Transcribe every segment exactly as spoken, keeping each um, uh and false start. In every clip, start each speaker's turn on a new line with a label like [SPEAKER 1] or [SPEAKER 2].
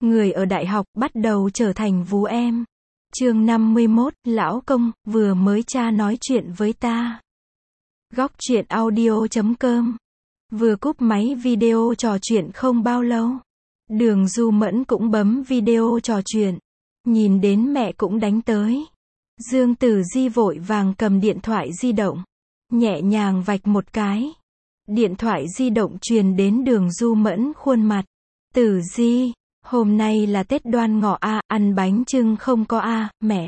[SPEAKER 1] Người ở đại học bắt đầu trở thành vú em. Chương năm mươi mốt, lão công, vừa mới cha nói chuyện với ta. Góc truyện audio chấm com. Vừa cúp máy video trò chuyện không bao lâu. Đường Du Mẫn cũng bấm video trò chuyện. Nhìn đến mẹ cũng đánh tới. Dương Tử Di vội vàng cầm điện thoại di động. Nhẹ nhàng vạch một cái. Điện thoại di động truyền đến Đường Du Mẫn khuôn mặt. Tử Di, hôm nay là Tết Đoan Ngọ a, ăn bánh chưng không có a, mẹ.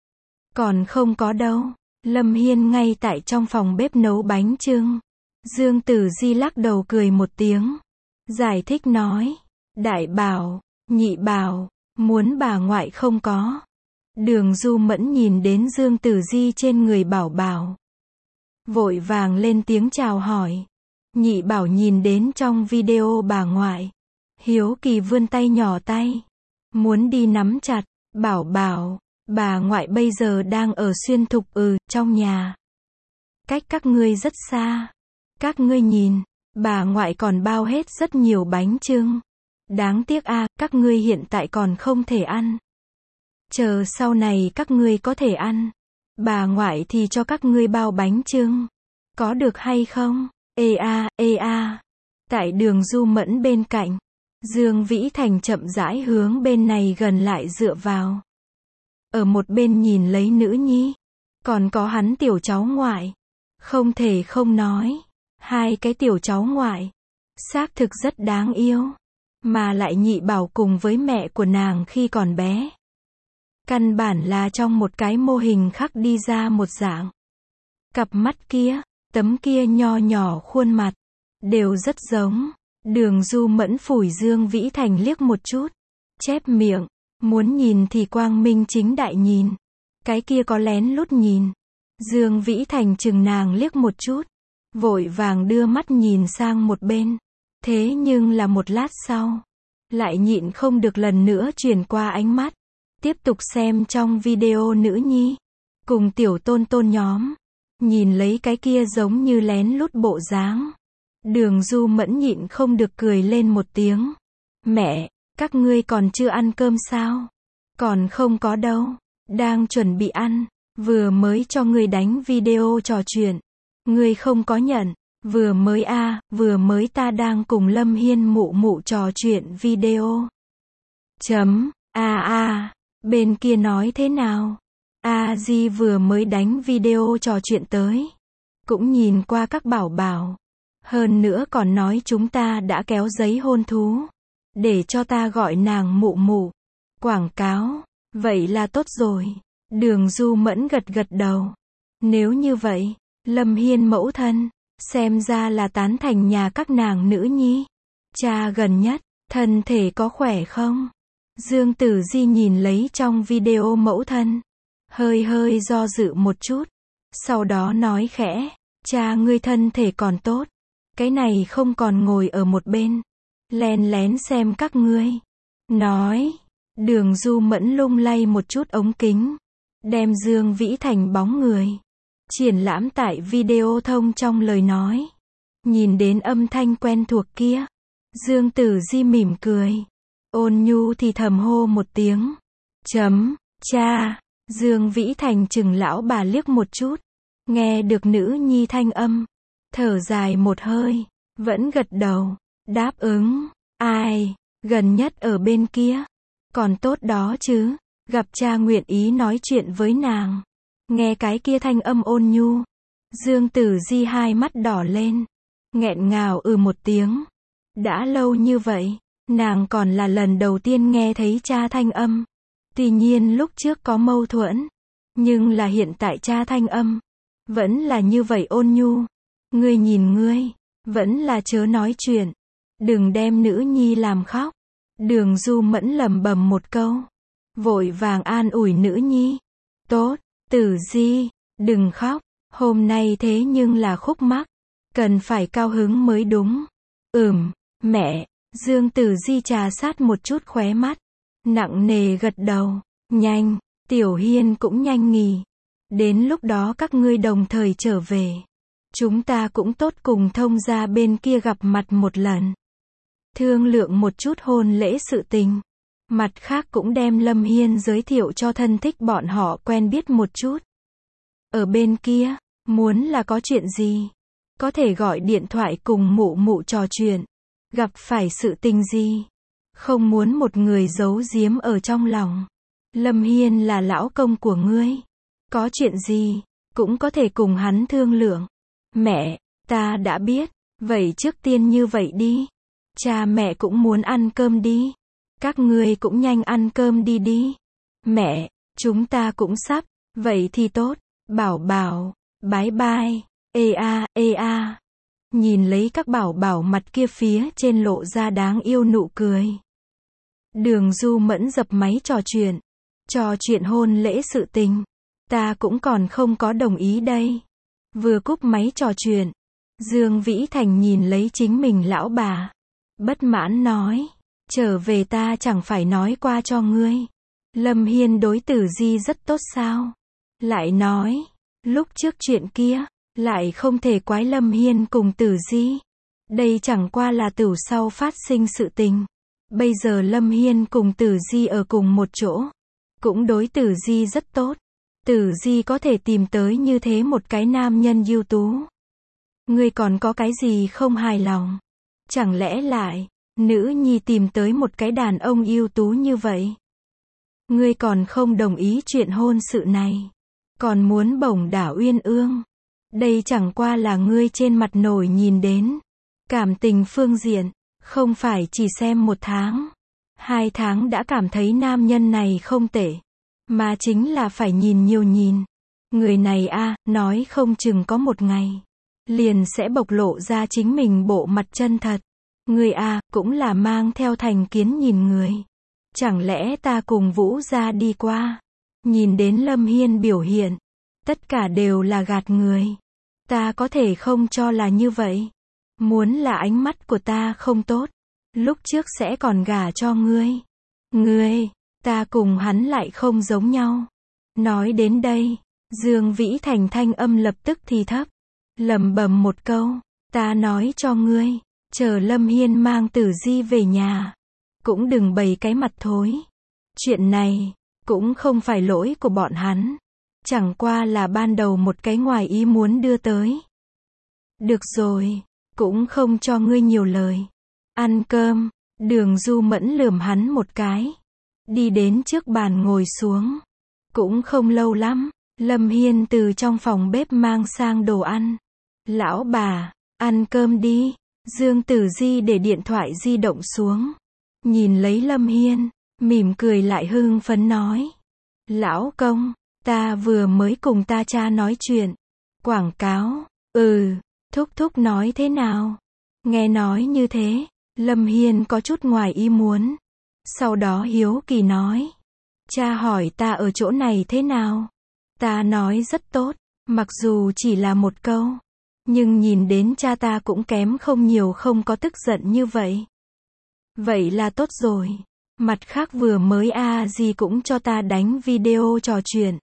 [SPEAKER 1] Còn không có đâu. Lâm Hiên ngay tại trong phòng bếp nấu bánh chưng. Dương Tử Di lắc đầu cười một tiếng. Giải thích nói. Đại bảo, nhị bảo, muốn bà ngoại không có. Đường Du Mẫn nhìn đến Dương Tử Di trên người bảo bảo. Vội vàng lên tiếng chào hỏi. Nhị bảo nhìn đến trong video bà ngoại. Hiếu kỳ vươn tay nhỏ tay. Muốn đi nắm chặt. Bảo bảo, bà ngoại bây giờ đang ở Xuyên Thục ừ, trong nhà. Cách các ngươi rất xa. Các ngươi nhìn, bà ngoại còn bao hết rất nhiều bánh chưng. Đáng tiếc a, các ngươi hiện tại còn không thể ăn. Chờ sau này các ngươi có thể ăn. Bà ngoại thì cho các ngươi bao bánh chưng. Có được hay không? Ê a, ê a. Tại Đường Du Mẫn bên cạnh. Dương Vĩ Thành chậm rãi hướng bên này gần lại dựa vào. Ở một bên nhìn lấy nữ nhi. Còn có hắn tiểu cháu ngoại. Không thể không nói. Hai cái tiểu cháu ngoại. Xác thực rất đáng yêu. Mà lại nhị bảo cùng với mẹ của nàng khi còn bé. Căn bản là trong một cái mô hình khắc đi ra một dạng. Cặp mắt kia, tấm kia nho nhỏ khuôn mặt. Đều rất giống. Đường Du Mẫn phủi Dương Vĩ Thành liếc một chút. Chép miệng. Muốn nhìn thì quang minh chính đại nhìn. Cái kia có lén lút nhìn. Dương Vĩ Thành chừng nàng liếc một chút. Vội vàng đưa mắt nhìn sang một bên. Thế nhưng là một lát sau. Lại nhịn không được lần nữa chuyển qua ánh mắt. Tiếp tục xem trong video nữ nhi. Cùng tiểu tôn tôn nhóm. Nhìn lấy cái kia giống như lén lút bộ dáng. Đường Du Mẫn nhịn không được cười lên một tiếng. Mẹ, các ngươi còn chưa ăn cơm sao? Còn không có đâu. Đang chuẩn bị ăn. Vừa mới cho ngươi đánh video trò chuyện. Ngươi không có nhận. Vừa mới a, à, vừa mới ta đang cùng Lâm Hiên mụ mụ trò chuyện video. Chấm, a a, bên kia nói thế nào? A Di vừa mới đánh video trò chuyện tới. Cũng nhìn qua các bảo bảo. Hơn nữa còn nói chúng ta đã kéo giấy hôn thú. Để cho ta gọi nàng mụ mụ. Quảng cáo. Vậy là tốt rồi. Đường Du Mẫn gật gật đầu. Nếu như vậy, Lâm Hiên mẫu thân. Xem ra là tán thành nhà các nàng nữ nhi. Cha gần nhất, thân thể có khỏe không? Dương Tử Di nhìn lấy trong video mẫu thân. Hơi hơi do dự một chút. Sau đó nói khẽ. Cha ngươi thân thể còn tốt. Cái này không còn ngồi ở một bên. Len lén xem các ngươi. Nói. Đường Du Mẫn lung lay một chút ống kính. Đem Dương Vĩ Thành bóng người. Triển lãm tại video thông trong lời nói. Nhìn đến âm thanh quen thuộc kia. Dương Tử Di mỉm cười. Ôn nhu thì thầm hô một tiếng. Chấm, cha. Dương Vĩ Thành chừng lão bà liếc một chút. Nghe được nữ nhi thanh âm. Thở dài một hơi. Vẫn gật đầu. Đáp ứng. Ai, gần nhất ở bên kia. Còn tốt đó chứ. Gặp cha nguyện ý nói chuyện với nàng. Nghe cái kia thanh âm ôn nhu. Dương Tử Di hai mắt đỏ lên. Nghẹn ngào ừ một tiếng. Đã lâu như vậy. Nàng còn là lần đầu tiên nghe thấy cha thanh âm. Tuy nhiên lúc trước có mâu thuẫn. Nhưng là hiện tại cha thanh âm. Vẫn là như vậy ôn nhu. Ngươi nhìn ngươi. Vẫn là chớ nói chuyện. Đừng đem nữ nhi làm khóc. Đường Du Mẫn lẩm bẩm một câu. Vội vàng an ủi nữ nhi. Tốt. Tử Di, đừng khóc, hôm nay thế nhưng là khúc mắc, cần phải cao hứng mới đúng. Ừm, mẹ, Dương Tử Di trà sát một chút khóe mắt, nặng nề gật đầu, nhanh, Tiểu Hiên cũng nhanh nghỉ. Đến lúc đó các ngươi đồng thời trở về. Chúng ta cũng tốt cùng thông gia bên kia gặp mặt một lần. Thương lượng một chút hôn lễ sự tình. Mặt khác cũng đem Lâm Hiên giới thiệu cho thân thích bọn họ quen biết một chút. Ở bên kia, muốn là có chuyện gì, có thể gọi điện thoại cùng mụ mụ trò chuyện. Gặp phải sự tình gì, không muốn một người giấu giếm ở trong lòng. Lâm Hiên là lão công của ngươi. Có chuyện gì, cũng có thể cùng hắn thương lượng. Mẹ, ta đã biết. Vậy trước tiên như vậy đi. Cha mẹ cũng muốn ăn cơm đi. Các ngươi cũng nhanh ăn cơm đi đi. Mẹ, chúng ta cũng sắp. Vậy thì tốt. Bảo bảo, bái bai. Ê a, ê a. Nhìn lấy các bảo bảo mặt kia phía trên lộ ra đáng yêu nụ cười. Đường Du Mẫn dập máy trò chuyện. Trò chuyện hôn lễ sự tình. Ta cũng còn không có đồng ý đây. Vừa cúp máy trò chuyện, Dương Vĩ Thành nhìn lấy chính mình lão bà. Bất mãn nói. Trở về ta chẳng phải nói qua cho ngươi. Lâm Hiên đối Tử Di rất tốt sao? Lại nói. Lúc trước chuyện kia, lại không thể quái Lâm Hiên cùng Tử Di. Đây chẳng qua là tử sau phát sinh sự tình. Bây giờ Lâm Hiên cùng Tử Di ở cùng một chỗ. Cũng đối Tử Di rất tốt. Tử Di có thể tìm tới như thế một cái nam nhân ưu tú. Ngươi còn có cái gì không hài lòng? Chẳng lẽ lại, nữ nhi tìm tới một cái đàn ông ưu tú như vậy? Ngươi còn không đồng ý chuyện hôn sự này. Còn muốn bổng đả Uyên Ương. Đây chẳng qua là ngươi trên mặt nổi nhìn đến. Cảm tình phương diện, không phải chỉ xem một tháng. Hai tháng đã cảm thấy nam nhân này không tệ. Mà chính là phải nhìn nhiều nhìn. Người này a, nói không chừng có một ngày. Liền sẽ bộc lộ ra chính mình bộ mặt chân thật. Người a, cũng là mang theo thành kiến nhìn người. Chẳng lẽ ta cùng Vũ gia đi qua. Nhìn đến Lâm Hiên biểu hiện. Tất cả đều là gạt người. Ta có thể không cho là như vậy. Muốn là ánh mắt của ta không tốt. Lúc trước sẽ còn gả cho ngươi. Ngươi, ta cùng hắn lại không giống nhau. Nói đến đây, Dương Vĩ Thành thanh âm lập tức thì thấp. Lẩm bẩm một câu. Ta nói cho ngươi. Chờ Lâm Hiên mang Tử Di về nhà. Cũng đừng bày cái mặt thối. Chuyện này, cũng không phải lỗi của bọn hắn. Chẳng qua là ban đầu một cái ngoài ý muốn đưa tới. Được rồi, cũng không cho ngươi nhiều lời. Ăn cơm, Đường Du Mẫn lườm hắn một cái. Đi đến trước bàn ngồi xuống. Cũng không lâu lắm, Lâm Hiên từ trong phòng bếp mang sang đồ ăn. Lão bà, ăn cơm đi. Dương Tử Di để điện thoại di động xuống. Nhìn lấy Lâm Hiên, mỉm cười lại hưng phấn nói. Lão công, ta vừa mới cùng ta cha nói chuyện. Quảng cáo, ừ, thúc thúc nói thế nào? Nghe nói như thế, Lâm Hiên có chút ngoài ý muốn. Sau đó hiếu kỳ nói. Cha hỏi ta ở chỗ này thế nào? Ta nói rất tốt, mặc dù chỉ là một câu. Nhưng nhìn đến cha ta cũng kém không nhiều, không có tức giận như vậy. Vậy là tốt rồi. Mặt khác vừa mới a gì cũng cho ta đánh video trò chuyện.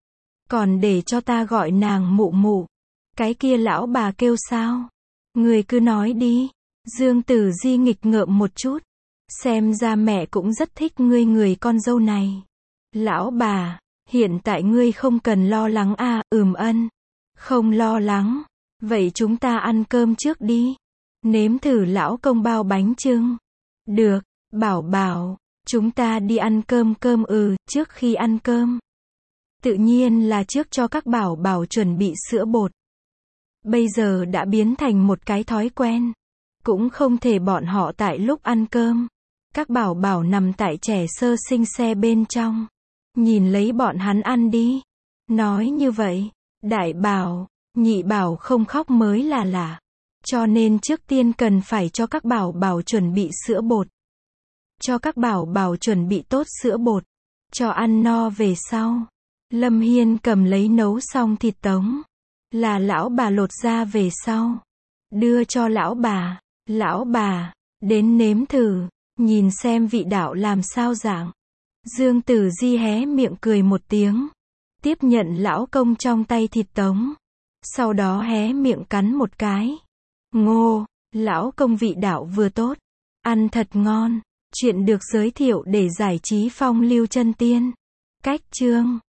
[SPEAKER 1] Còn để cho ta gọi nàng mụ mụ. Cái kia lão bà kêu sao? Người cứ nói đi. Dương Tử Di nghịch ngợm một chút. Xem ra mẹ cũng rất thích ngươi người con dâu này. Lão bà, hiện tại ngươi không cần lo lắng a, à, ừm ân. Không lo lắng. Vậy chúng ta ăn cơm trước đi. Nếm thử lão công bao bánh chưng. Được, bảo bảo, chúng ta đi ăn cơm cơm ừ, trước khi ăn cơm. Tự nhiên là trước cho các bảo bảo chuẩn bị sữa bột. Bây giờ đã biến thành một cái thói quen. Cũng không thể bọn họ tại lúc ăn cơm. Các bảo bảo nằm tại trẻ sơ sinh xe bên trong. Nhìn lấy bọn hắn ăn đi. Nói như vậy, đại bảo, nhị bảo không khóc mới là lạ. Cho nên trước tiên cần phải cho các bảo bảo chuẩn bị sữa bột. Cho các bảo bảo chuẩn bị tốt sữa bột. Cho ăn no về sau. Lâm Hiên cầm lấy nấu xong thịt tống. Là lão bà lột ra về sau. Đưa cho lão bà. Lão bà, đến nếm thử. Nhìn xem vị đạo làm sao dạng. Dương Tử Di hé miệng cười một tiếng. Tiếp nhận lão công trong tay thịt tống. Sau đó hé miệng cắn một cái. Ngô, lão công vị đạo vừa tốt. Ăn thật ngon. Chuyện được giới thiệu để giải trí phong lưu chân tiên. Cách chương